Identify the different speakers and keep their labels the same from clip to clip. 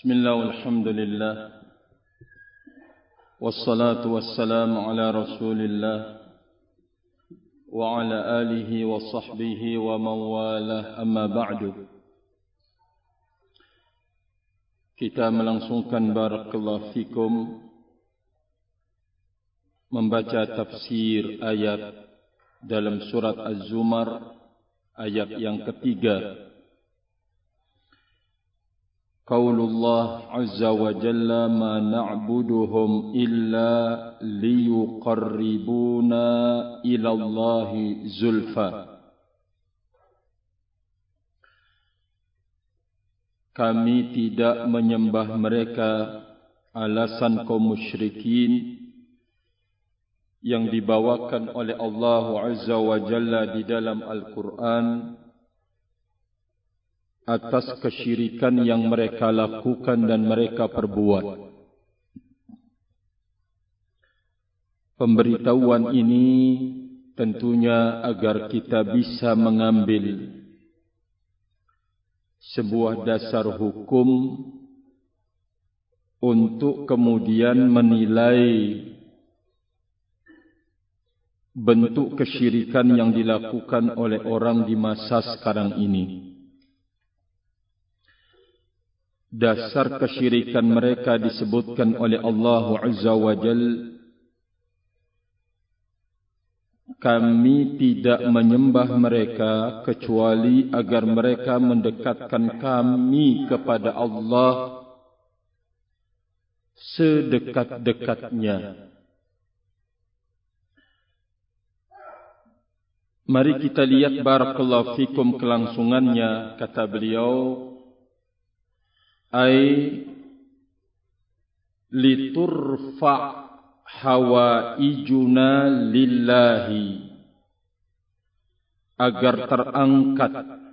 Speaker 1: Bismillah walhamdulillah wassalatu wassalamu ala rasulillah wa ala alihi wa sahbihi wa mawalah, amma ba'du. Kita melangsungkan barakallahu fikum membaca tafsir ayat dalam surat Az-Zumar ayat yang ketiga. Qaulullah azza wa jalla ma na'buduhum illa liyuqarribuna ila Allahi zulfa. Kami tidak menyembah mereka, alasan kaum musyrikin yang dibawakan oleh Allah azza wa jalla di dalam Al-Quran atas kesyirikan yang mereka lakukan dan mereka perbuat. Pemberitahuan ini tentunya agar kita bisa mengambil sebuah dasar hukum untuk kemudian menilai bentuk kesyirikan yang dilakukan oleh orang di masa sekarang ini. Dasar kesyirikan mereka disebutkan oleh Allah Azza wa Jal, kami tidak menyembah mereka kecuali agar mereka mendekatkan kami kepada Allah sedekat-dekatnya. Mari kita lihat barakallahu fikum kelangsungannya. Kata beliau, ay liturfa hawaijuna lillahi, agar terangkat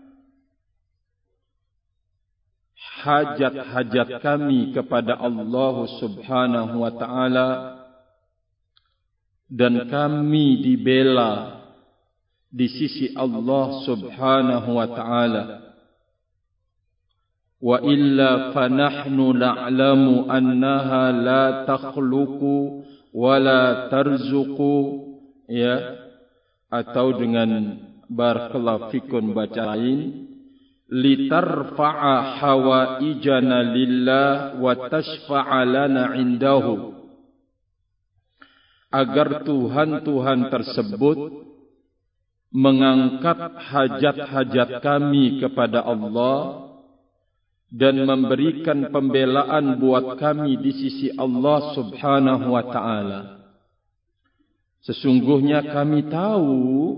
Speaker 1: hajat-hajat kami kepada Allah subhanahu wa ta'ala, dan kami dibela di sisi Allah subhanahu wa ta'ala. Wa illa fanahnu na'lamu annaha la takhluqu wa la tarzuqu, ya, atau dengan barakallahu fikun baca lain, litarfa'a hawaijana lillah wa tashfa'a lana indahu, agar Tuhan-Tuhan tersebut mengangkat hajat-hajat kami kepada Allah dan memberikan pembelaan buat kami di sisi Allah subhanahu wa ta'ala. Sesungguhnya kami tahu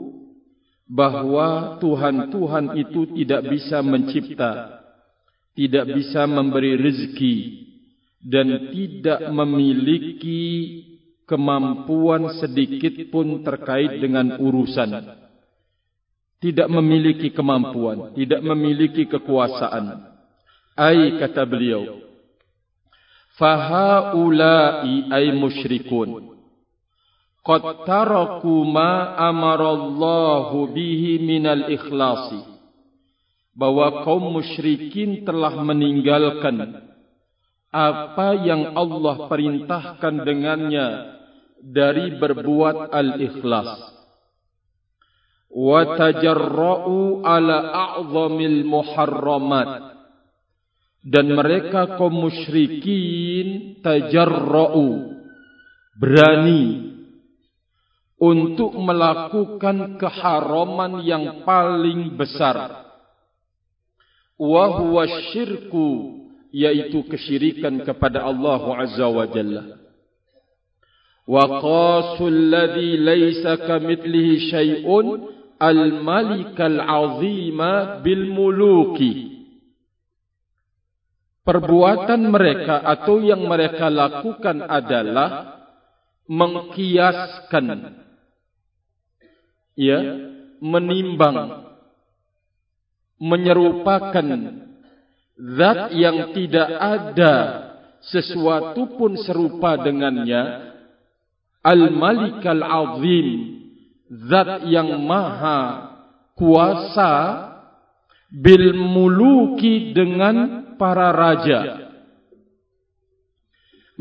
Speaker 1: bahwa Tuhan-Tuhan itu tidak bisa mencipta, tidak bisa memberi rezeki, dan tidak memiliki kemampuan sedikit pun terkait dengan urusan. Tidak memiliki kemampuan, tidak memiliki kekuasaan. Ay, kata beliau, fahaulai ay musyrikun qad taraku ma amarallahu bihi minal ikhlasi, bahwa kaum musyrikin telah meninggalkan apa yang Allah perintahkan dengannya dari berbuat al-ikhlas, wa tajarra'u ala a'zamil muharramat, dan mereka kaum musyrikin tajarra'u, berani untuk melakukan keharaman yang paling besar, wa huwa syirku, yaitu kesyirikan kepada Allah Azza wa Jalla. Wa qasul ladzi laisa kamitslihi syai'un al-malikal 'azima bil muluki. Perbuatan mereka atau yang mereka lakukan adalah mengkiaskan, ya, menimbang, menyerupakan zat yang tidak ada sesuatu pun serupa dengannya, al-malikal azim, zat yang maha kuasa, bil muluki, dengan para raja,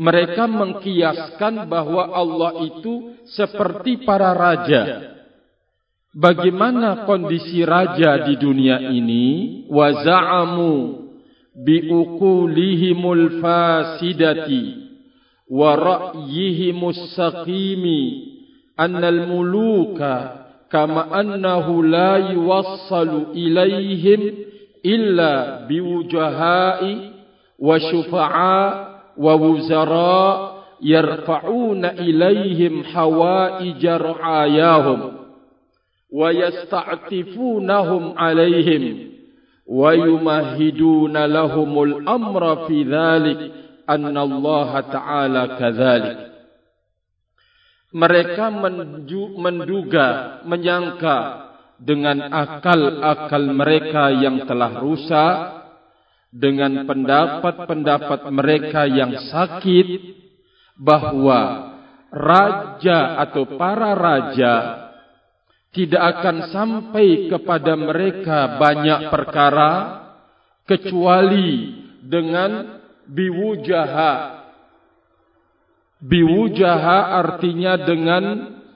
Speaker 1: Mereka mengkiaskan bahwa Allah itu seperti para raja. Bagaimana kondisi raja di dunia ini? Wa za'amu biuqulihimul fasidati wa ra'yihimus saqimi annal muluka kama annahu la yuwassalu ilaihim illa biwujahai wa syufa'a wa wuzara yarfa'una ilaihim hawaijar ayahum wa yasta'tifunahum alaihim wa yumahiduna lahumul amra fi dhalik anna Allah ta'ala kadzalik. Mereka menduga, menyangka dengan akal-akal mereka yang telah rusak, dengan pendapat-pendapat mereka yang sakit, bahwa raja atau para raja tidak akan sampai kepada mereka banyak perkara kecuali dengan biwujaha. Biwujaha artinya dengan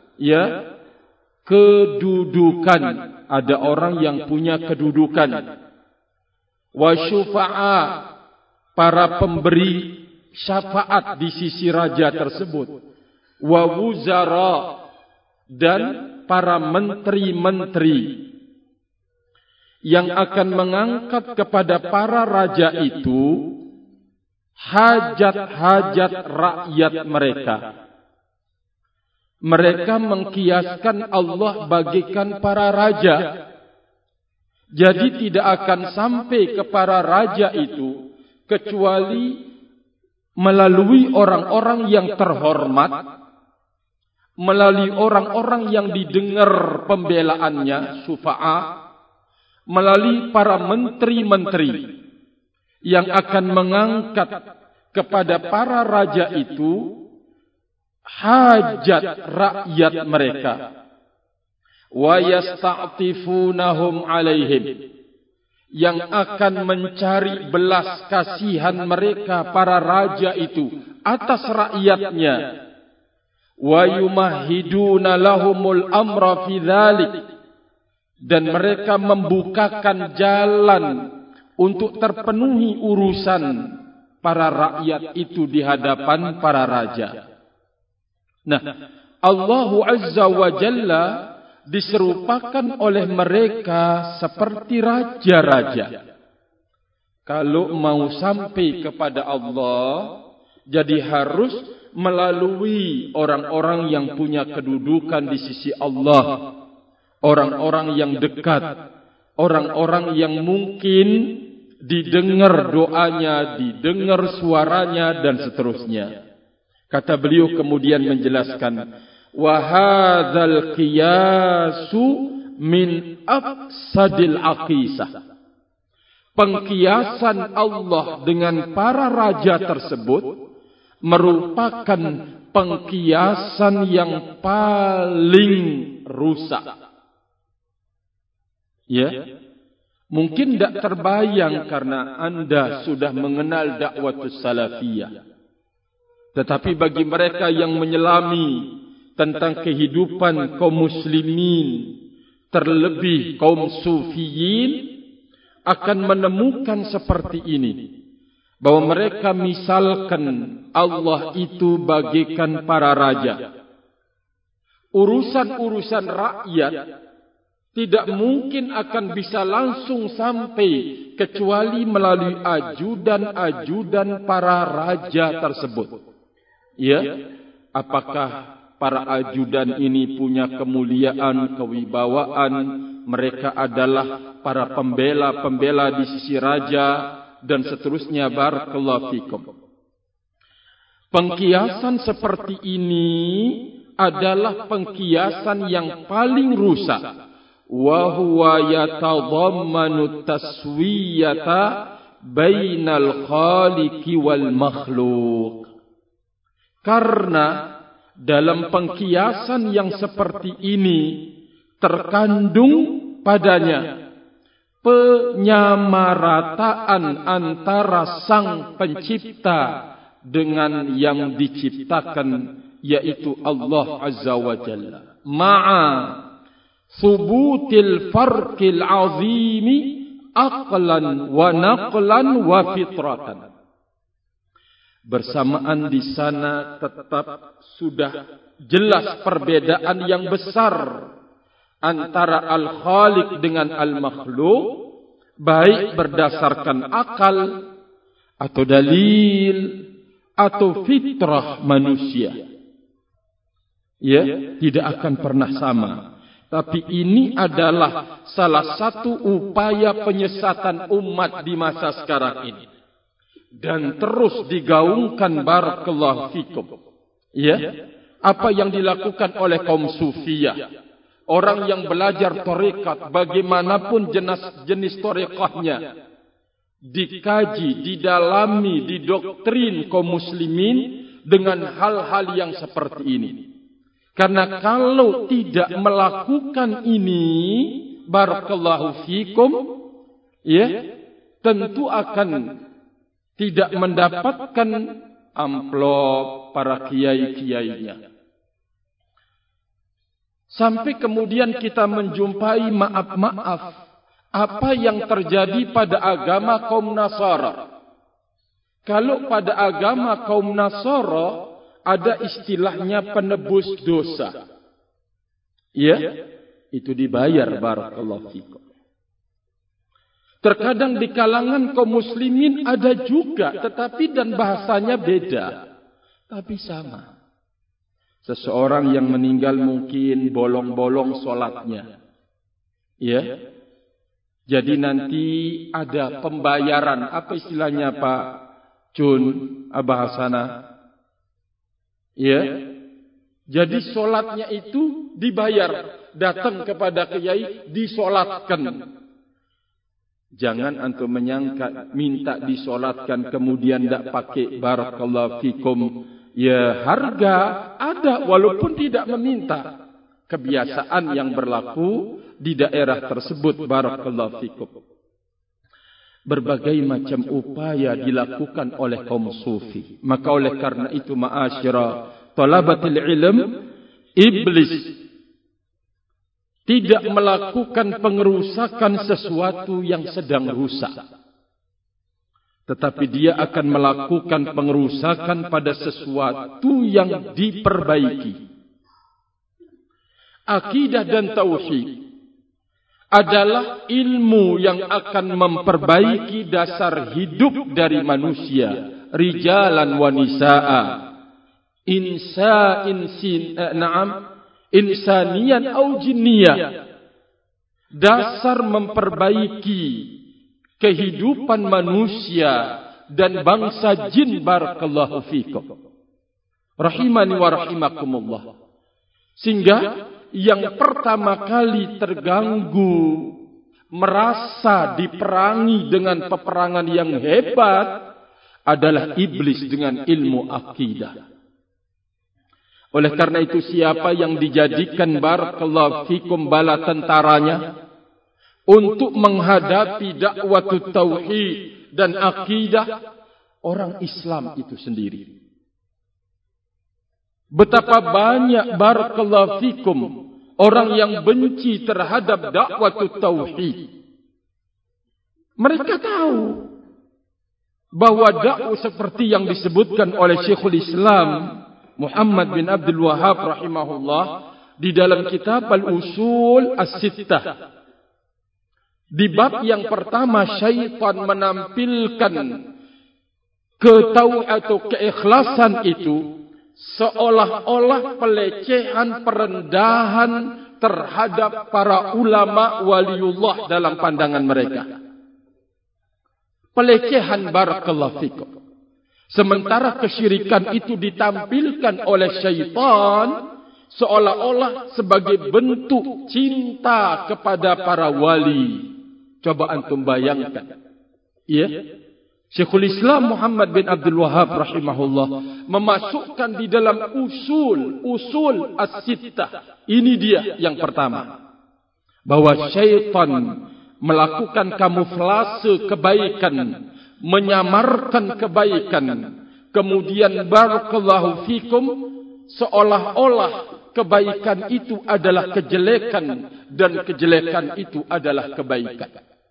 Speaker 1: kedudukan. Ada orang yang punya kedudukan. Wa syufa'a, para pemberi syafaat di sisi raja tersebut. Wa wuzara, dan para menteri-menteri yang akan mengangkat kepada para raja itu hajat-hajat rakyat mereka. Mereka mengkiaskan Allah bagikan para raja. Jadi tidak akan sampai ke para raja itu kecuali melalui orang-orang yang terhormat, melalui orang-orang yang didengar pembelaannya, syufa'a, melalui para menteri-menteri yang akan mengangkat kepada para raja itu hajat rakyat mereka. Wa yasta'tifunahum alaihim, yang akan mencari belas kasihan mereka para raja itu atas rakyatnya. Wa yumahiduna lahumul amra fi dzalik, dan mereka membukakan jalan untuk terpenuhi urusan para rakyat itu di hadapan para raja. Nah, Allah Azza wa Jalla diserupakan oleh mereka seperti raja-raja. Kalau mau sampai kepada Allah, jadi harus melalui orang-orang yang punya kedudukan di sisi Allah, orang-orang yang dekat, orang-orang yang mungkin didengar doanya, didengar suaranya, dan seterusnya. Kata beliau kemudian menjelaskan, wa hadzal qiyasu min afsadil aqisah. Pengkiasan Allah dengan para raja tersebut merupakan pengkiasan yang paling rusak. Ya, mungkin tidak terbayang karena Anda sudah mengenal dakwatus salafiyah. Tetapi bagi mereka yang menyelami tentang kehidupan kaum muslimin, terlebih kaum sufiyin, akan menemukan seperti ini. Bahwa mereka misalkan Allah itu bagaikan para raja. Urusan-urusan rakyat tidak mungkin akan bisa langsung sampai kecuali melalui ajudan-ajudan para raja tersebut. Ya, apakah para ajudan ini punya kemuliaan, kewibawaan, mereka adalah para pembela-pembela di sisi raja, dan seterusnya. Barakallahu fikum. Pengkiasan seperti ini adalah pengkiasan yang paling rusak. Wa huwa yatadhammanu taswiyata bainal khaliqi wal makhluq. Karena dalam pengkiasan yang seperti ini terkandung padanya penyamarataan antara sang pencipta dengan yang diciptakan, yaitu Allah Azza wa Jalla. Ma'a thubutil farqil azimi aqlan wa naqlan wa fitratan. Bersamaan di sana tetap sudah jelas perbedaan yang besar antara al-Khaliq dengan al-Makhluk, baik berdasarkan akal atau dalil atau fitrah manusia. Ya, tidak akan pernah sama. Tapi ini adalah salah satu upaya penyesatan umat di masa sekarang ini. Dan terus digaungkan, barakallahu fikum. Ya, apa yang dilakukan oleh kaum Sufiyah. Orang yang belajar tarekat, bagaimanapun jenis tarekatnya, dikaji, didalami, didoktrin kaum muslimin dengan hal-hal yang seperti ini. Karena kalau tidak melakukan ini, barakallahu fikum, ya, tentu akan tidak mendapatkan amplop para kiai-kiainya. Sampai kemudian kita menjumpai maaf-maaf apa yang terjadi pada agama kaum Nasara. Kalau pada agama kaum Nasara ada istilahnya penebus dosa. Ya, itu dibayar, barakallahu fikum. Terkadang di kalangan kaum muslimin ada juga, tetapi dan bahasanya beda, tapi sama. Seseorang yang meninggal mungkin bolong-bolong solatnya. Ya. Jadi nanti ada pembayaran. Apa istilahnya Pak Cun, Abah Hasana? Ya. Jadi solatnya itu dibayar. Datang kepada kiai, disolatkan. Jangan antum menyangka minta disolatkan kemudian tidak pakai barakallahu fikum. Ya, harga ada walaupun tidak meminta. Kebiasaan yang berlaku di daerah tersebut, barakallahu fikum. Berbagai macam upaya dilakukan oleh kaum sufi. Maka oleh karena itu, ma'asyira talabatil ilm, iblis tidak melakukan pengerusakan sesuatu yang sedang rusak. Tetapi dia akan melakukan pengerusakan pada sesuatu yang diperbaiki. Akidah dan tauhid adalah ilmu yang akan memperbaiki dasar hidup dari manusia. Rijalan wa nisa'a. Insanian au jinniyah. Dasar memperbaiki kehidupan manusia dan bangsa jin, barakallahu fikum. Rahimani wa rahimakumullah. Sehingga yang pertama kali terganggu, merasa diperangi dengan peperangan yang hebat adalah iblis dengan ilmu akidah. Oleh karena itu, siapa yang dijadikan, barakallahu fikum, bala tentaranya untuk menghadapi dakwah tauhid dan akidah, orang Islam itu sendiri. Betapa banyak, barakallahu fikum, orang yang benci terhadap dakwah tauhid. Mereka tahu bahwa dakwah seperti yang disebutkan oleh Syekhul Islam Muhammad bin Abdul Wahhab rahimahullah di dalam kitab Al-Usul As-Sittah. Di bab yang pertama, syaitan menampilkan atau keikhlasan itu seolah-olah pelecehan, perendahan terhadap para ulama waliullah dalam pandangan mereka. Pelecehan, barakallahu fikum. Sementara kesyirikan itu ditampilkan oleh syaitan seolah-olah sebagai bentuk cinta kepada para wali. Coba antum bayangkan. Ya. Syekhul Islam Muhammad bin Abdul Wahhab rahimahullah memasukkan di dalam usul as-sittah. Ini dia yang pertama. Bahwa syaitan melakukan kamuflase kebaikan, menyamarkan kebaikan kemudian barakallahu fikum, seolah-olah kebaikan itu adalah kejelekan dan kejelekan itu adalah kebaikan.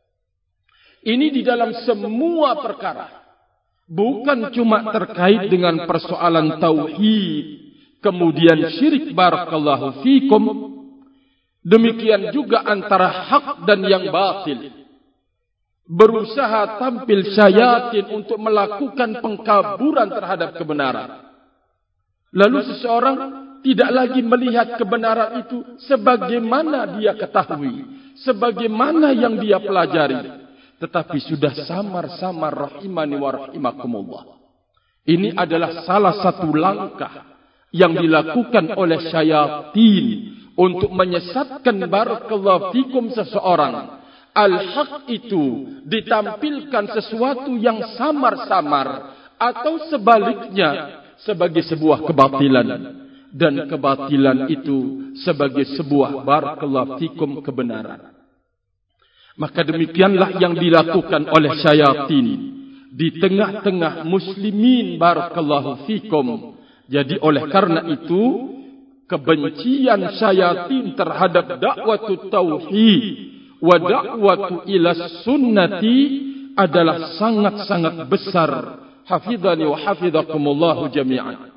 Speaker 1: Ini di dalam semua perkara, bukan cuma terkait dengan persoalan tauhid, kemudian syirik barakallahu fikum. Demikian juga antara hak dan yang batil. Berusaha tampil syayatin untuk melakukan pengkaburan terhadap kebenaran. Lalu seseorang tidak lagi melihat kebenaran itu sebagaimana dia ketahui, sebagaimana yang dia pelajari, tetapi sudah samar-samar rahimani wa rahimakumullah. Ini adalah salah satu langkah yang dilakukan oleh syayatin untuk menyesatkan barakallahu fikum seseorang. Al-haq itu ditampilkan sesuatu yang samar-samar atau sebaliknya sebagai sebuah kebatilan, dan kebatilan itu sebagai sebuah barakallahu fikum kebenaran. Maka demikianlah yang dilakukan oleh syayatin di tengah-tengah muslimin barakallahu fikum. Jadi oleh karena itu, kebencian syayatin terhadap dakwatu tauhid wa dakwatu ila sunnati adalah sangat-sangat besar. Hafidhani wa hafidhakumullahu jami'an.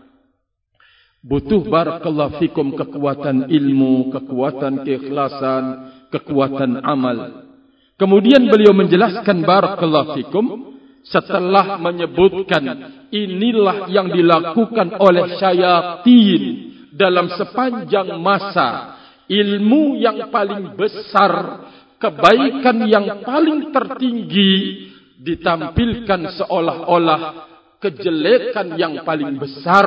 Speaker 1: Butuh barakallahu fikum kekuatan ilmu, kekuatan keikhlasan, kekuatan amal. Kemudian beliau menjelaskan barakallahu fikum, setelah menyebutkan inilah yang dilakukan oleh syayatin dalam sepanjang masa, ilmu yang paling besar, kebaikan yang paling tertinggi ditampilkan seolah-olah kejelekan yang paling besar,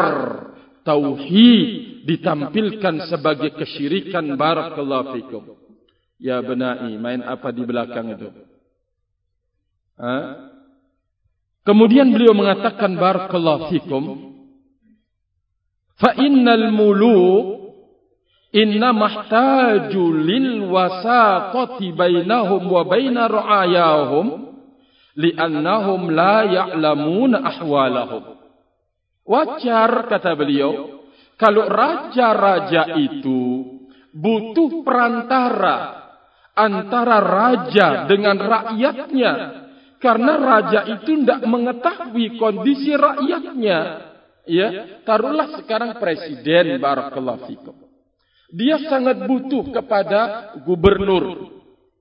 Speaker 1: tauhid ditampilkan sebagai kesyirikan barakallahu fikum. Ya benai, main apa di belakang itu? Kemudian beliau mengatakan barakallahu fikum, fa innal muluk inna mahtaju lil wasaqati bainahum wa baina ra'ayahum li'annahum la ya'lamuna ahwalahum. Wajar, kata beliau, kalau raja-raja itu butuh perantara antara raja dengan rakyatnya, karena raja itu tidak mengetahui kondisi rakyatnya. Ya, taruhlah sekarang presiden barakallahu fikum, dia sangat butuh kepada gubernur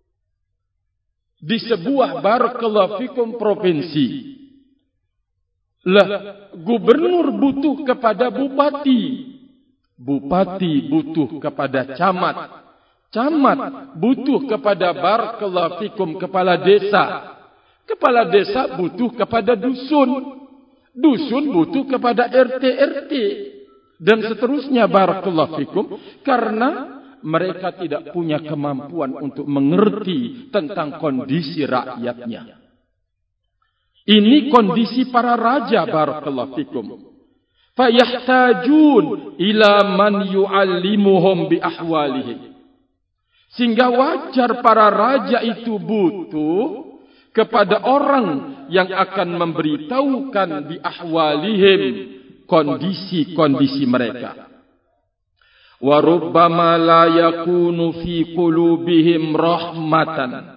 Speaker 1: di sebuah barakallahu fikum provinsi. Lah, gubernur butuh kepada bupati, bupati butuh kepada camat, camat butuh kepada barakallahu fikum kepala desa, kepala desa butuh kepada dusun, dusun butuh kepada RT, dan seterusnya barakallahu fikum, karena mereka tidak punya kemampuan untuk mengerti tentang kondisi rakyatnya. Ini kondisi para raja barakallahu fikum. Fayahtajun ila man yu'allimuhum bi ahwalihim. Sehingga wajar para raja itu butuh kepada orang yang akan memberitahukan bi ahwalihim, kondisi-kondisi mereka. Wa rubbama la yakunu fi qulubihim rahmatan.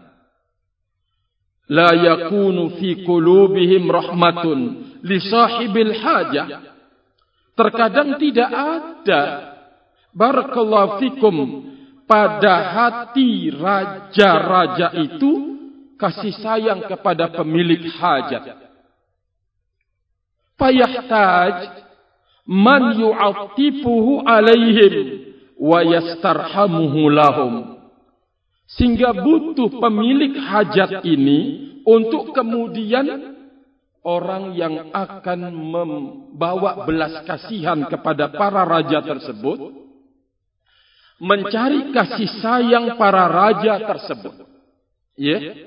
Speaker 1: La yakunu fi qulubihim rahmatun li sahibil hajah. Terkadang tidak ada barakallahu fikum pada hati raja-raja itu kasih sayang kepada pemilik hajat. Fayahtaj man yu'attifuhu alaihim wa yastarhamuhu lahum. Sehingga butuh pemilik hajat ini untuk kemudian orang yang akan membawa belas kasihan kepada para raja tersebut, mencari kasih sayang para raja tersebut. Ya.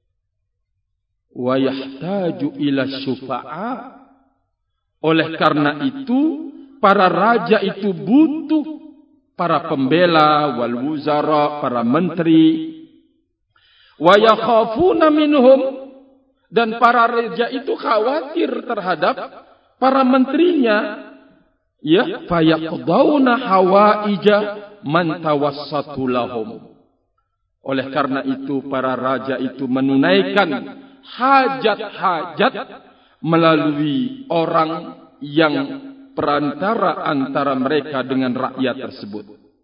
Speaker 1: Wa yahtaju ila syufa'a. Oleh karena itu, para raja itu butuh para pembela, wal wuzara, para menteri. Wa yakhafuna minhum, dan para raja itu khawatir terhadap para menterinya, ya, fayaqdawna hawaija man tawassatu lahum. Oleh karena itu para raja itu menunaikan hajat-hajat melalui orang yang perantara antara mereka dengan rakyat tersebut.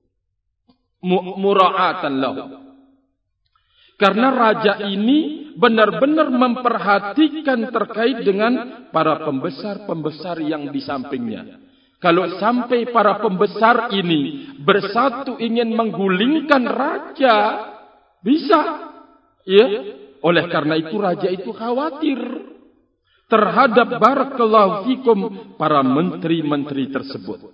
Speaker 1: Mura'atan lahum. Karena raja ini benar-benar memperhatikan terkait dengan para pembesar-pembesar yang di sampingnya. Kalau sampai para pembesar ini bersatu ingin menggulingkan raja, bisa. Ya. Oleh karena itu raja itu khawatir terhadap barakallahu fikum para menteri-menteri tersebut.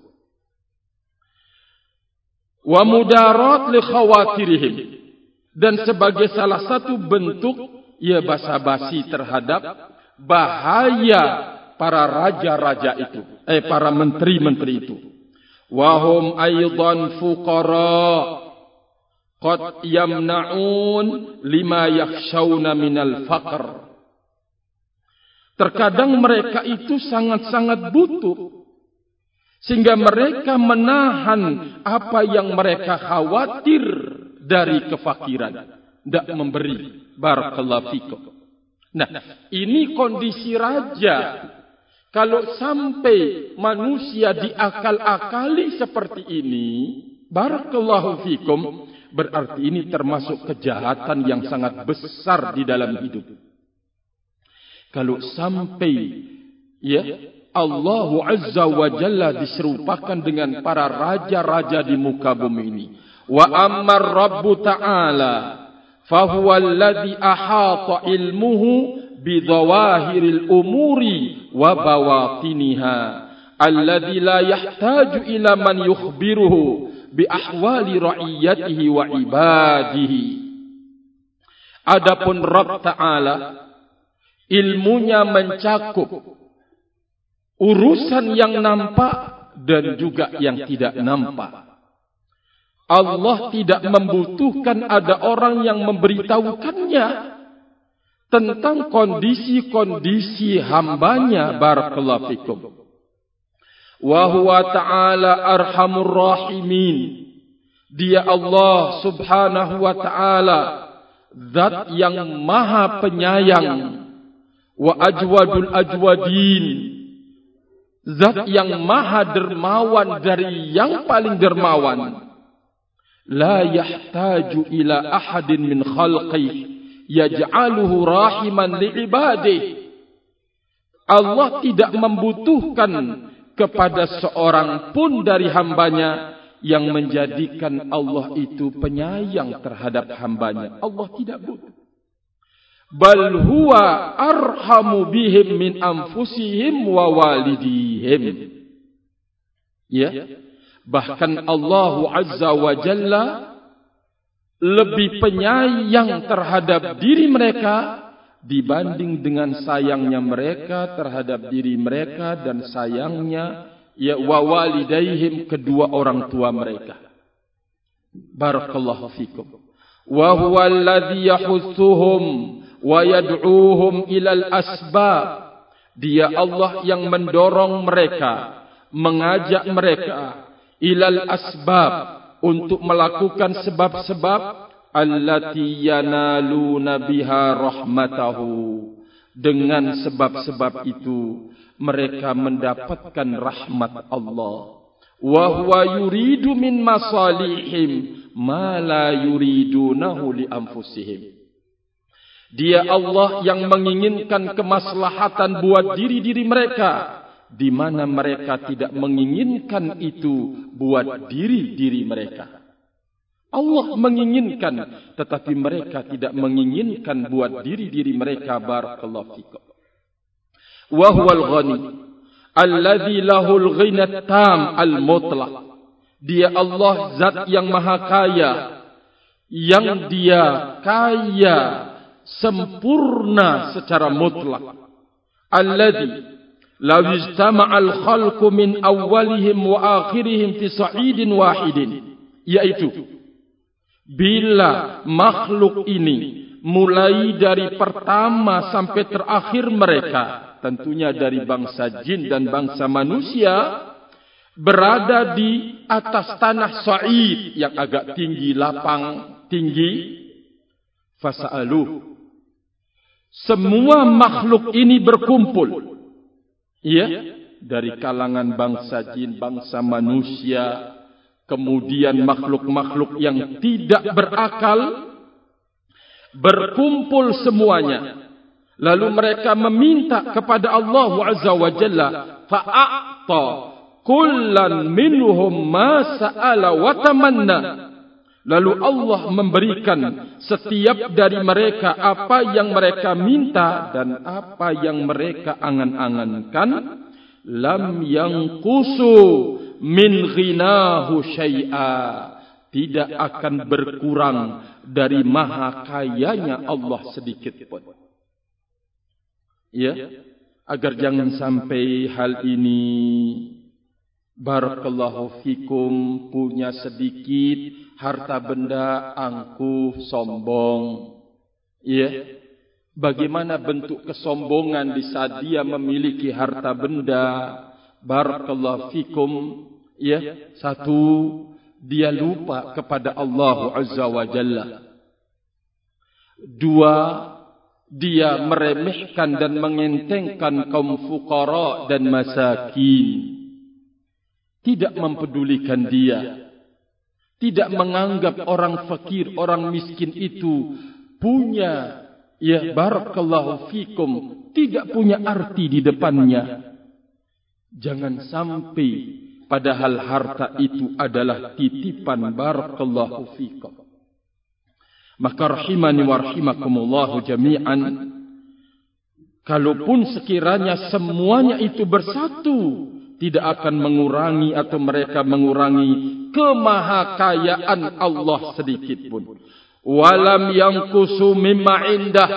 Speaker 1: Wa mudarat li khawatirihim. Dan sebagai salah satu bentuk ya basa-basi terhadap bahaya para raja-raja itu, para menteri-menteri itu. Wahum aidan fuqara qad yamna'un lima yakhshawna minal faqr. Terkadang mereka itu sangat-sangat butuh sehingga mereka menahan apa yang mereka khawatir dari kefakiran, tidak memberi. Barakallahu fikum. Nah, ini kondisi raja. Kalau sampai manusia diakal-akali seperti ini, barakallahu fikum, berarti ini termasuk kejahatan yang sangat besar di dalam hidup. Kalau sampai ya Allah Azza wa Jalla diserupakan dengan para raja-raja di muka bumi ini. Wa ammar Rabbu ta'ala fahuwa alladhi ahata ilmuhu bidawahiril umuri wa bawatiniha alladhi la yahtaju ila man yukhbiruhu bi ahwali ra'iyatihi wa ibadihi. Adapun Rabb ta'ala ilmunya mencakup urusan yang nampak dan juga yang tidak nampak. Allah tidak membutuhkan ada orang yang memberitahukannya tentang kondisi-kondisi hambanya. Barakallahu fikum. Wa huwa ta'ala arhamur rahimin. Dia Allah subhanahu wa ta'ala zat yang maha penyayang. Wa ajwadul ajwadin. Zat yang maha dermawan dari yang paling dermawan. La yahtaju ila ahadin min khalqih yaj'aluhu rahiman li'ibadih. Allah tidak membutuhkan kepada seorang pun dari hambanya yang menjadikan Allah itu penyayang terhadap hambanya. Allah tidak butuh. Bal huwa arhamu bihim min anfusihim wa walidihim. Ya. Bahkan Allah Azza wa Jalla lebih penyayang terhadap diri mereka dibanding dengan sayangnya mereka terhadap diri mereka dan sayangnya ya wa walidaihim kedua orang tua mereka. Barakallahu fikum. Wa huwa alladhi yahuthuhum wa yad'uuhum ilal asbab. Dia Allah yang mendorong mereka, mengajak mereka ilal asbab untuk melakukan sebab-sebab allati yanaluna biha rahmatahu. Dengan sebab-sebab itu mereka mendapatkan rahmat Allah. Wa huwa yuridu min masalihim ma la yuridunahu li anfusihim. Dia Allah yang menginginkan kemaslahatan buat diri-diri mereka, di mana mereka tidak menginginkan itu buat diri-diri mereka. Allah menginginkan, tetapi mereka tidak menginginkan buat diri-diri mereka. Barakallahu fikum. Wa huwal ghani alladzi lahul ghinat tam al mutlaq. Dia Allah zat yang maha kaya, yang dia kaya sempurna secara mutlak. Alladzi law ijtama'al khalqu min awwalihim wa akhirihim fi sa'idin wahidin, yaitu bila makhluk ini mulai dari pertama sampai terakhir mereka tentunya dari bangsa jin dan bangsa manusia, berada di atas tanah sa'id yang agak tinggi, lapang, tinggi. Fasa'aluh. Semua makhluk ini berkumpul. Ya, dari kalangan bangsa jin, bangsa manusia, kemudian makhluk-makhluk yang tidak berakal, berkumpul semuanya. Lalu mereka meminta kepada Allah Azza wa Jalla, fa'a'ta kullan minhum ma sa'ala wa tamanna. Lalu Allah memberikan setiap dari mereka apa yang mereka minta dan apa yang mereka angan-angankan. Lam yanqusu min ghinahu syai'a. Tidak akan berkurang dari maha kayanya Allah sedikit pun. Ya, agar jangan sampai hal ini, barakallahu fikum, punya sedikit harta benda angkuh, sombong. Ya, bagaimana bentuk kesombongan di saat dia memiliki harta benda? Barakallahu fikum. Ya, satu, dia lupa kepada Allah Azza wa Jalla. Dua, dia meremehkan dan mengentengkan kaum fuqara dan masakin. Tidak mempedulikan dia. Tidak menganggap orang fakir, orang miskin itu punya, ya barakallahu fikum, tidak punya arti di depannya. Jangan sampai padahal harta itu adalah titipan, barakallahu fikum. Maka rahimani wa rahimakumullahu jami'an, kalaupun sekiranya semuanya itu bersatu, tidak akan mengurangi atau mereka mengurangi kemahakayaan Allah sedikit pun. Walam yanqusu mimma indah.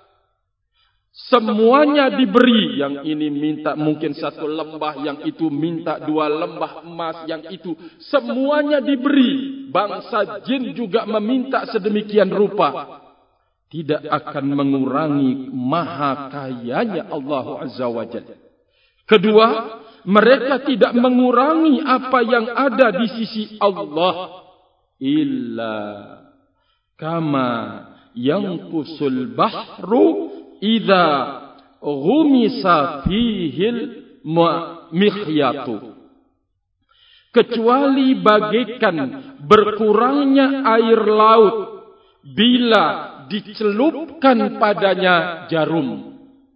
Speaker 1: Semuanya diberi. Yang ini minta mungkin satu lembah, yang itu minta 2 lembah emas, yang itu semuanya diberi. Bangsa jin juga meminta sedemikian rupa. Tidak akan mengurangi maha kayanya Allah Azza wa Jalla. Kedua, mereka tidak mengurangi apa yang ada di sisi Allah. Illa kama yanqusul bahru idza ghumisa fihil mikhyatu. Kecuali bagaikan berkurangnya air laut bila dicelupkan padanya jarum.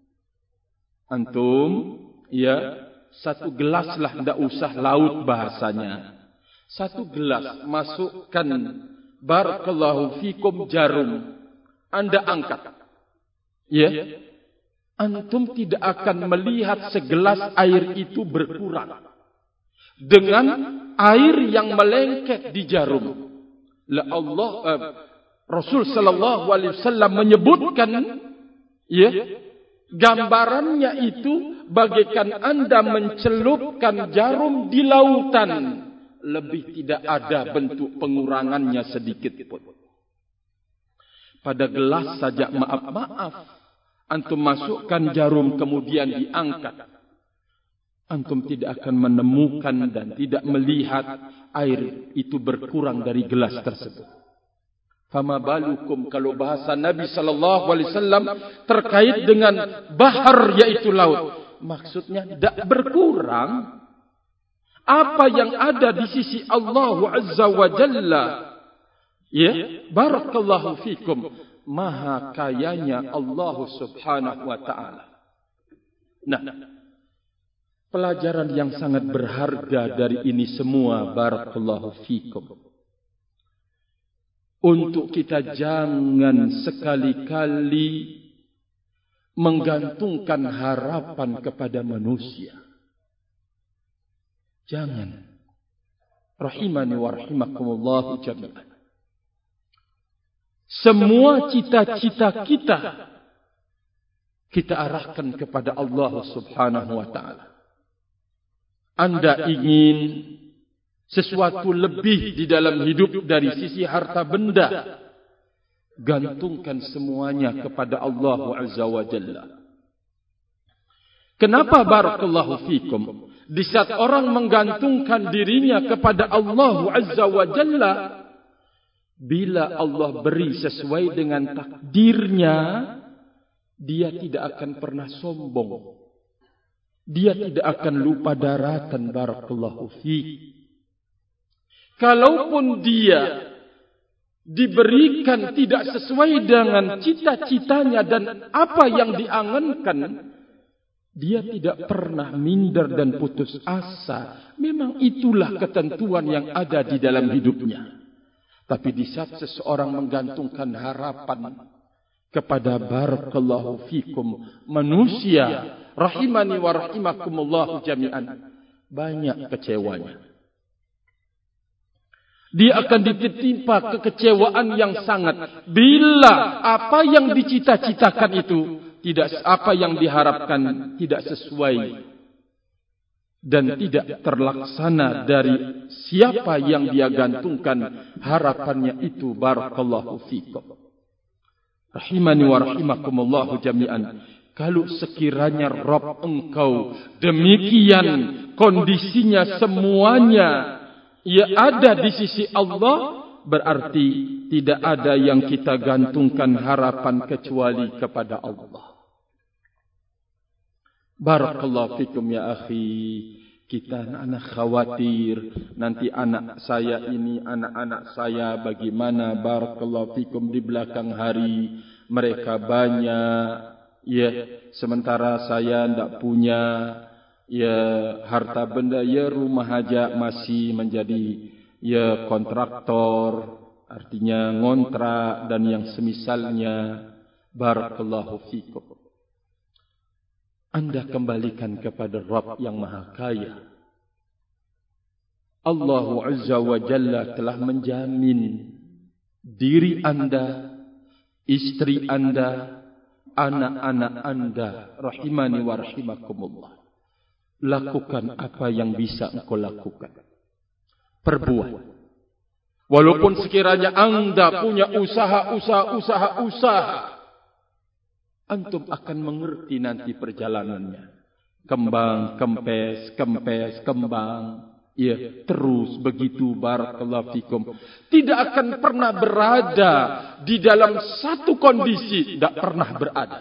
Speaker 1: Antum, ya, satu gelas lah, tidak usah laut bahasanya. Satu gelas, masukkan barakallahu fikum jarum. Anda angkat. Ya. Antum tidak akan melihat segelas air itu berkurang dengan air yang melengket di jarum. Rasul sallallahu alaihi wasallam menyebutkan, ya, gambarannya itu bagaikan Anda mencelupkan jarum di lautan. Lebih tidak ada bentuk pengurangannya sedikit pun. Pada gelas saja, maaf, antum masukkan jarum kemudian diangkat, antum tidak akan menemukan dan tidak melihat air itu berkurang dari gelas tersebut. Fama balukum, kalau bahasa Nabi sallallahu alaihi wasallam terkait dengan bahar, yaitu laut, maksudnya tidak berkurang. Apa yang ada di sisi Allah Azza wa Jalla, ya, barakallahu fikum, maha kayanya Allah Subhanahu wa ta'ala. Nah, pelajaran yang sangat berharga dari ini semua, barakallahu fikum, untuk kita jangan sekali-kali menggantungkan harapan kepada manusia. Jangan. Rahimani wa rahimakumullah jami'an. Semua cita-cita kita arahkan kepada Allah Subhanahu wa ta'ala. Anda ingin sesuatu lebih di dalam hidup dari sisi harta benda, gantungkan semuanya kepada Allah Azza wa Jalla. Kenapa barakallahu fikum? Di saat orang menggantungkan dirinya kepada Allah Azza wa Jalla, bila Allah beri sesuai dengan takdirnya, dia tidak akan pernah sombong. Dia tidak akan lupa daratan barakallahu fiik. Kalaupun dia diberikan tidak sesuai dengan cita-citanya dan apa yang diangankan, dia tidak pernah minder dan putus asa. Memang itulah ketentuan yang ada di dalam hidupnya. Tapi di saat seseorang menggantungkan harapan kepada barakallahu fikum manusia, rahimani wa rahimakumullah jami'an, banyak kecewanya. Dia akan ditimpa kekecewaan yang sangat bila apa yang dicita-citakan itu tidak, apa yang diharapkan tidak sesuai dan tidak terlaksana dari siapa yang dia gantungkan harapannya itu. Barakallahu fikum. Rahimani wa rahimakumullah jami'an. Kalau sekiranya Rabb engkau demikian kondisinya semuanya ia ada di sisi Allah, berarti tidak ada yang kita gantungkan harapan kecuali kepada Allah. Barakallahu fikum ya akhi. Kita anak-anak khawatir nanti anak saya ini, anak-anak saya bagaimana barakallahu fikum di belakang hari. Mereka banyak, ya, sementara saya tidak punya, ya, harta benda, ya, rumah aja masih menjadi, ya, kontraktor, artinya ngontrak dan yang semisalnya. Barakallahu fikum. Anda kembalikan kepada Rabb yang Maha Kaya. Allah Azza wa Jalla telah menjamin diri Anda, istri Anda, anak-anak Anda, rahimani wa rahimakumullah. Lakukan apa yang bisa engkau lakukan. Perbuat. Walaupun sekiranya Anda punya usaha, antum akan mengerti nanti perjalanannya. Kembang, kempes, kembang. Ya, terus begitu barakallahu fikum. Tidak akan pernah berada di dalam satu kondisi, tidak pernah berada.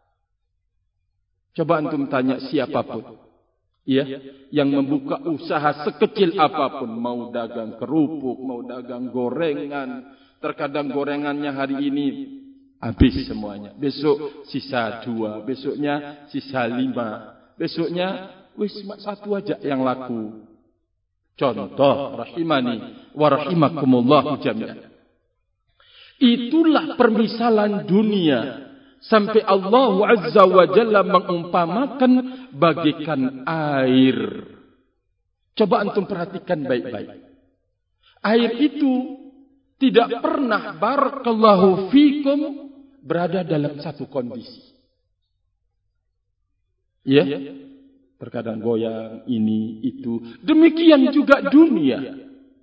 Speaker 1: Coba antum tanya siapapun, ya, yang membuka usaha sekecil apapun, mau dagang kerupuk, mau dagang gorengan, terkadang gorengannya hari ini habis semuanya, besok sisa 2, besoknya sisa 5, besoknya wis satu aja yang laku. Contoh, rahimani wa rahimakumullah jami'an. Itulah permisalan dunia. Sampai Allah Azza wa Jalla mengumpamakan bagaikan air. Coba antum perhatikan baik-baik. Air itu tidak pernah barakallahu fikum berada dalam satu kondisi. Ya, terkadang goyang ini itu. Demikian juga dunia.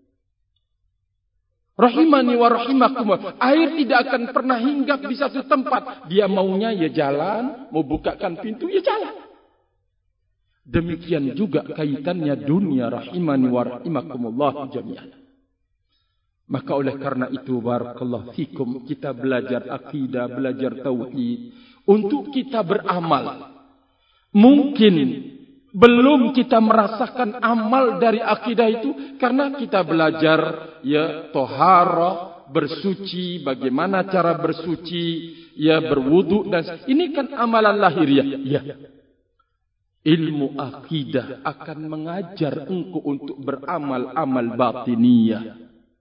Speaker 1: Rahimani wa rahimakumullah. Air tidak akan pernah hinggap di satu tempat. Dia maunya ya jalan, mau bukakan pintu ya jalan. Demikian juga kaitannya dunia, rahimani wa rahimakumullah jami'an. Maka oleh karena itu barakallahu fikum, kita belajar akidah, belajar tauhid untuk kita beramal. Mungkin belum kita merasakan amal dari akidah itu karena kita belajar, ya, toharah, bersuci, bagaimana cara bersuci, ya, berwudu, dan ini kan amalan lahiriah. Ya. Ilmu akidah akan mengajar engkau untuk beramal amal batiniyah.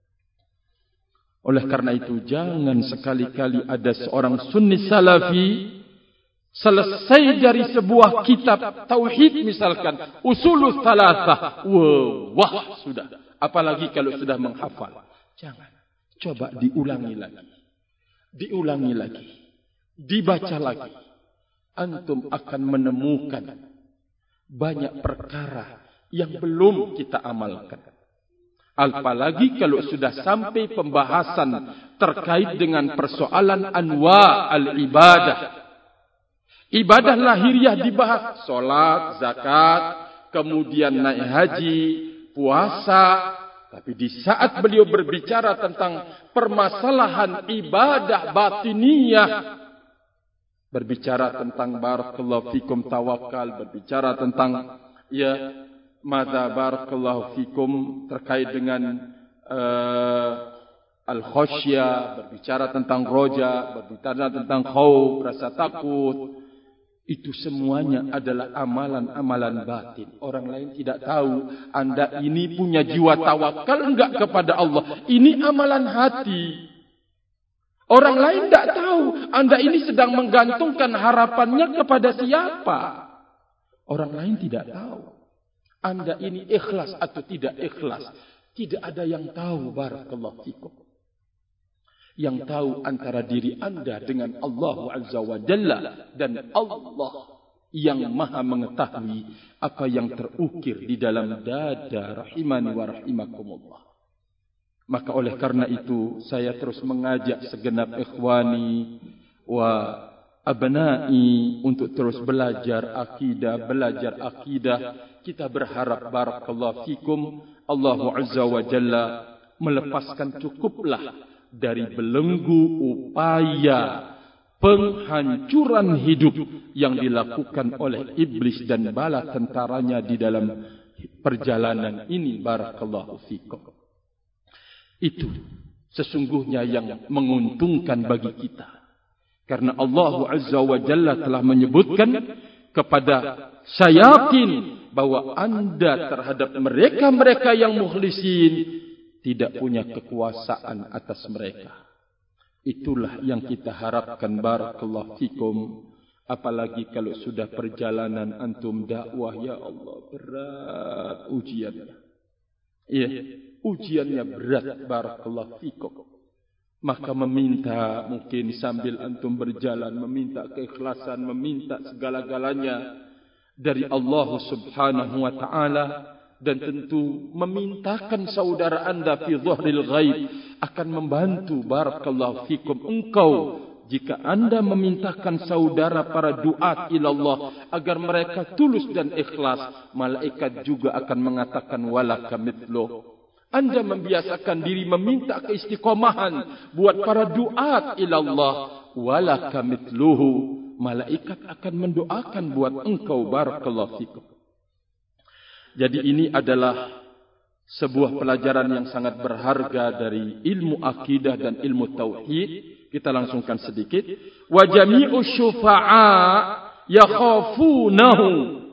Speaker 1: Oleh karena itu jangan sekali-kali ada seorang sunni salafi selesai dari sebuah kitab tauhid misalkan usulul thalathah, wah sudah, apalagi kalau sudah menghafal, jangan, coba diulangi lagi, dibaca lagi, antum akan menemukan banyak perkara yang belum kita amalkan. Apalagi kalau sudah sampai pembahasan terkait dengan persoalan anwa al-ibadah. Ibadah lahiriah dibahas, solat, zakat, kemudian naik haji, puasa. Tapi di saat beliau berbicara tentang permasalahan ibadah batiniyah, berbicara tentang barakallahu fikum tawakal, berbicara tentang madza barakallahu fikum terkait dengan al-khasyah, berbicara tentang roja, berbicara tentang khauf, rasa takut. Itu semuanya adalah amalan-amalan batin. Orang lain tidak tahu Anda ini punya jiwa tawakal enggak kepada Allah. Ini amalan hati. Orang lain tidak tahu Anda ini sedang menggantungkan harapannya kepada siapa. Orang lain tidak tahu Anda ini ikhlas atau tidak ikhlas. Tidak ada yang tahu, barakallahu fikum. Yang tahu antara diri Anda dengan Allah Azza wa Jalla, dan Allah yang maha mengetahui apa yang terukir di dalam dada, rahimani wa rahimakumullah. Maka oleh karena itu saya terus mengajak segenap ikhwani wa abnai untuk terus belajar akidah. Kita berharap barakallahu fikum Allah Azza wa Jalla melepaskan cukuplah dari belenggu upaya penghancuran hidup yang dilakukan oleh iblis dan bala tentaranya di dalam perjalanan ini, barakallahu fikum. Itu sesungguhnya yang menguntungkan bagi kita, karena Allah Azza wa Jalla telah menyebutkan kepada syayatin bahwa Anda terhadap mereka-mereka yang mukhlisin tidak punya kekuasaan atas mereka. Itulah yang kita harapkan, barakallahu fikum. Apalagi kalau sudah perjalanan antum dakwah, ya Allah, berat ujiannya. Iya, ujiannya berat, barakallahu fikum. Maka meminta, mungkin sambil antum berjalan, meminta keikhlasan, meminta segala-galanya dari Allah Subhanahu wa ta'ala. Dan tentu memintakan saudara anda fi dhahril ghaib akan membantu, barakallahu fikum, engkau jika anda memintakan saudara para duat ilallah agar mereka tulus dan ikhlas, malaikat juga akan mengatakan walaka mithluh. Anda membiasakan diri meminta keistiqomahan buat para duat ilallah, walaka mithluhu, malaikat akan mendoakan buat engkau, barakallahu fikum. Jadi ini adalah sebuah pelajaran yang sangat berharga dari ilmu akidah dan ilmu tauhid. Kita langsungkan sedikit. Wa jami'u syufa'a yakhafunahu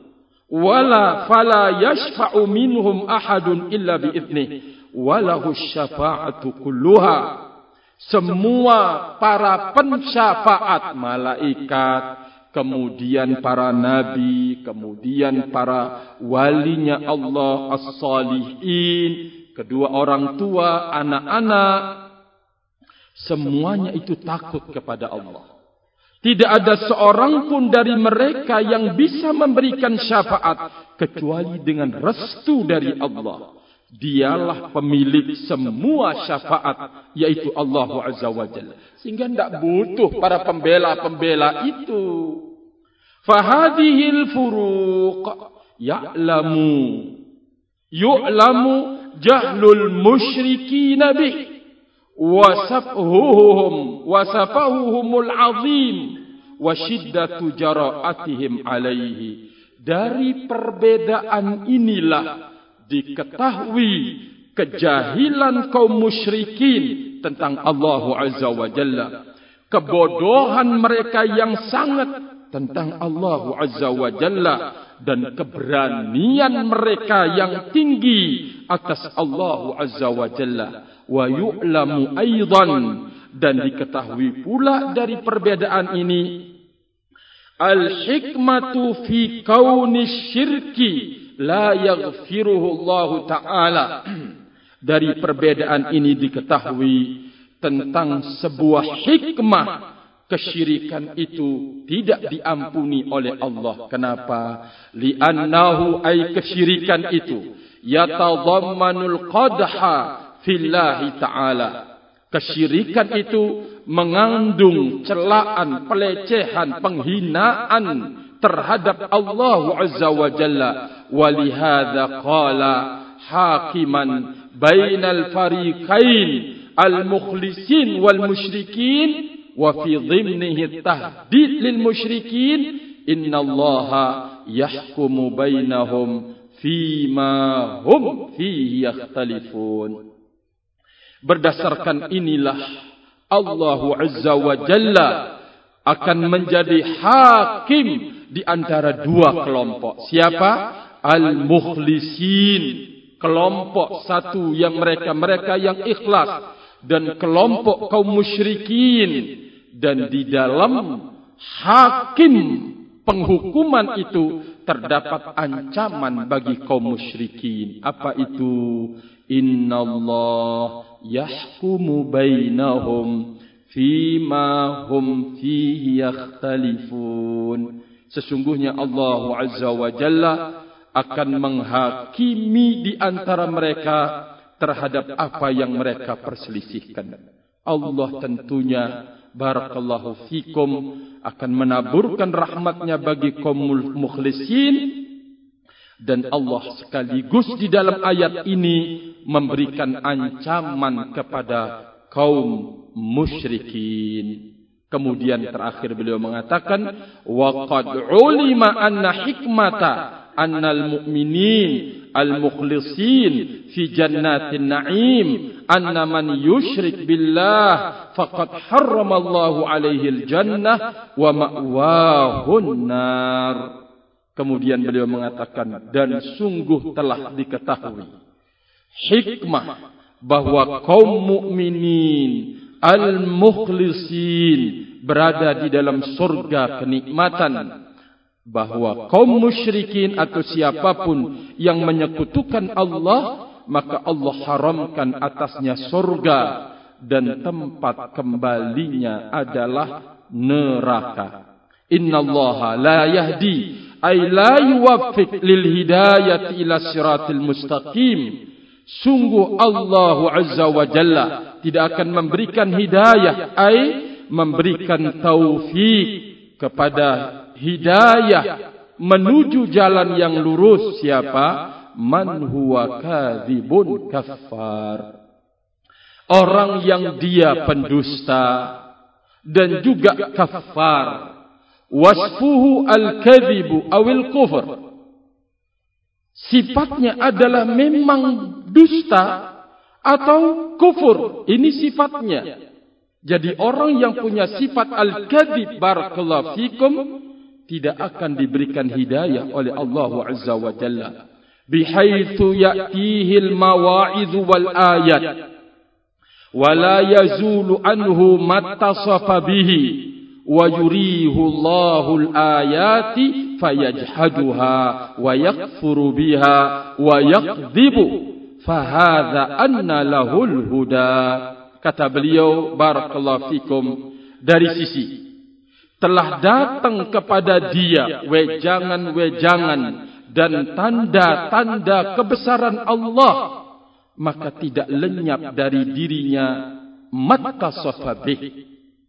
Speaker 1: wala fala yashfa'u minhum ahadun illa bi'idnih walahu syafa'atu kulluha. Semua para pensyafaat, malaikat, kemudian para nabi, kemudian para walinya Allah, as-salihin, kedua orang tua, anak-anak, semuanya itu takut kepada Allah. Tidak ada seorang pun dari mereka yang bisa memberikan syafaat kecuali dengan restu dari Allah. Dialah pemilik semua syafaat, yaitu Allah Azza wa Jalla. Sehingga tidak butuh para pembela-pembela itu. Fahadihil furuq yu'lamu jahlul musyrikin bih wasafahuhumul azim wa syiddatu jara'atihim alaihi. Dari perbedaan inilah diketahui kejahilan kaum musyrikin tentang Allah Azza wa Jalla, kebodohan mereka yang sangat tentang Allah Azza wa Jalla, dan keberanian mereka yang tinggi atas Allah Azza wa Jalla. Wa yu'lamu aidan, dan diketahui pula dari perbedaan ini al-hikmatu fi kauni syirki la yaghfiruhu Allah Ta'ala. Dari perbedaan ini diketahui tentang sebuah hikmah, kesyirikan itu tidak diampuni oleh Allah. Kenapa? Li'annahu, ay kesyirikan itu, yatadhammanul qadha fillahi ta'ala, Kesyirikan itu mengandung celaan, pelecehan, penghinaan terhadap Allah Azza wa Jalla. Walihada qala hakiman bainal fariqain al-mukhlisin wal musyrikin wa fi dhimnihi tahdid lil musyrikin innallaha yahkumu bainahum fima hum fihi yakhtalifun. Berdasarkan inilah Allah Azza wa Jalla akan menjadi hakim di antara dua kelompok. Siapa? Al-mukhlisin, kelompok satu yang mereka yang ikhlas, dan kelompok kaum musyrikin. Dan di dalam hakim penghukuman itu terdapat ancaman bagi kaum musyrikin. Apa itu? Innallah yahkumu bainahum fima hum fihi yakhtalifun. Sesungguhnya Allah Azza wa Jalla akan menghakimi di antara mereka terhadap apa yang mereka perselisihkan. Allah tentunya barakallahu fikum akan menaburkan rahmatnya bagi kaum mukhlisin. Dan Allah sekaligus di dalam ayat ini memberikan ancaman kepada kaum musyrikin. Kemudian terakhir beliau mengatakan, wa qad ulima anna hikmata annal mu'minin al-mukhlisin fi jannatin na'im anna man yushrik billah faqad harramallahu alaihi al-jannah wa ma'wahun nar. Kemudian beliau mengatakan, dan sungguh telah diketahui hikmah bahwa kaum mukminin al-mukhlisin berada di dalam surga kenikmatan, bahwa kaum musyrikin atau siapapun yang menyekutukan Allah, maka Allah haramkan atasnya surga dan tempat kembalinya adalah neraka. Innallaha la yahdi ay la yuwaffiq lil hidayati ila siratil mustaqim. Sungguh Allah Azza wa Jalla tidak akan memberikan hidayah, ay memberikan taufik kepada hidayah menuju jalan yang lurus. Siapa? Man huwa kadzibun kaffar. Orang yang dia pendusta dan juga kafar. Wasfuhu al-kadhibu awil kufur. Sifatnya adalah memang dusta atau kufur. Ini sifatnya. Jadi orang yang punya sifat al-kadhib barakallahu fikum tidak akan diberikan hidayah oleh Allah Azza wa Jalla. Bihaitsu ya'tihi al-mawa'idh wal ayat wa la yazulu anhu mattasafa bihi. Wa yurihu Allahul ayati fayajhaduha wa yakfuru biha wa yakdzibu fahadha anna lahul huda. Kata beliau barakallahu fikum, dari sisi telah datang kepada dia wejangan-wejangan dan tanda-tanda kebesaran Allah, maka tidak lenyap dari dirinya mattasafa bih,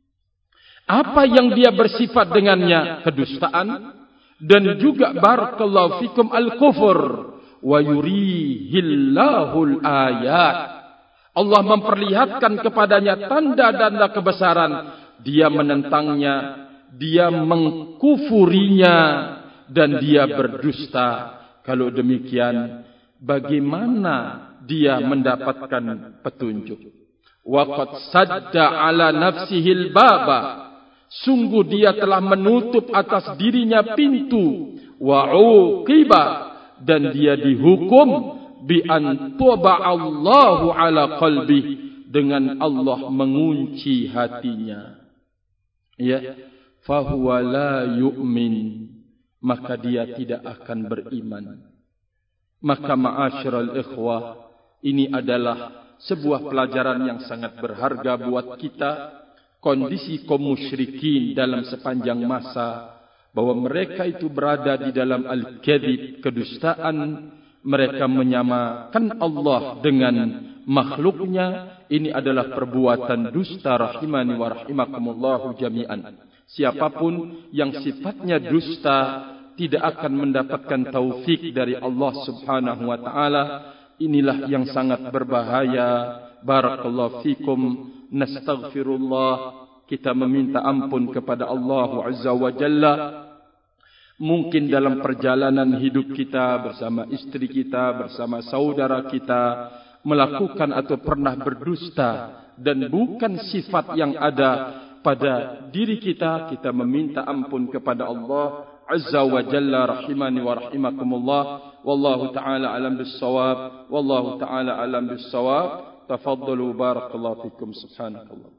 Speaker 1: apa yang dia bersifat dengannya, kedustaan, dan juga barakallahu fikum al-kufur. Wa yurihillahul ayat, Allah memperlihatkan kepadanya tanda-tanda kebesaran. Dia menentangnya, dia mengkufurinya, dan dia berdusta. Kalau demikian, bagaimana dia mendapatkan petunjuk? Wa qad sadda ala nafsihil baba, sungguh dia telah menutup atas dirinya pintu. Wa uqiba, dan dia dihukum bi an Allahu ala qalbi, dengan Allah mengunci hatinya. Ya, fahuwa la yu'min, maka dia tidak akan beriman. Maka ma'asyiral ikhwah, ini adalah sebuah pelajaran yang sangat berharga buat kita. Kondisi kaum musyrikin dalam sepanjang masa, bahwa mereka itu berada di dalam al-kadzib, kedustaan. Mereka menyamakan Allah dengan makhluknya, ini adalah perbuatan dusta rahimani wa rahimakumullahu jami'an. Siapapun yang sifatnya dusta tidak akan mendapatkan taufik dari Allah Subhanahu wa taala. Inilah yang sangat berbahaya. Barakallahu fikum. Nastaghfirullah. Kita meminta ampun kepada Allah Azza wa Jalla. Mungkin dalam perjalanan hidup kita bersama istri kita, bersama saudara kita, melakukan atau pernah berdusta dan bukan sifat yang ada pada diri kita. Kita meminta ampun kepada Allah Azza wa Jalla rahimani wa rahimakumullah. Wallahu ta'ala alam bis-shawab. Wallahu ta'ala alam bis-shawab. Tafaddalu barakallahu fikum. Subhanakallah.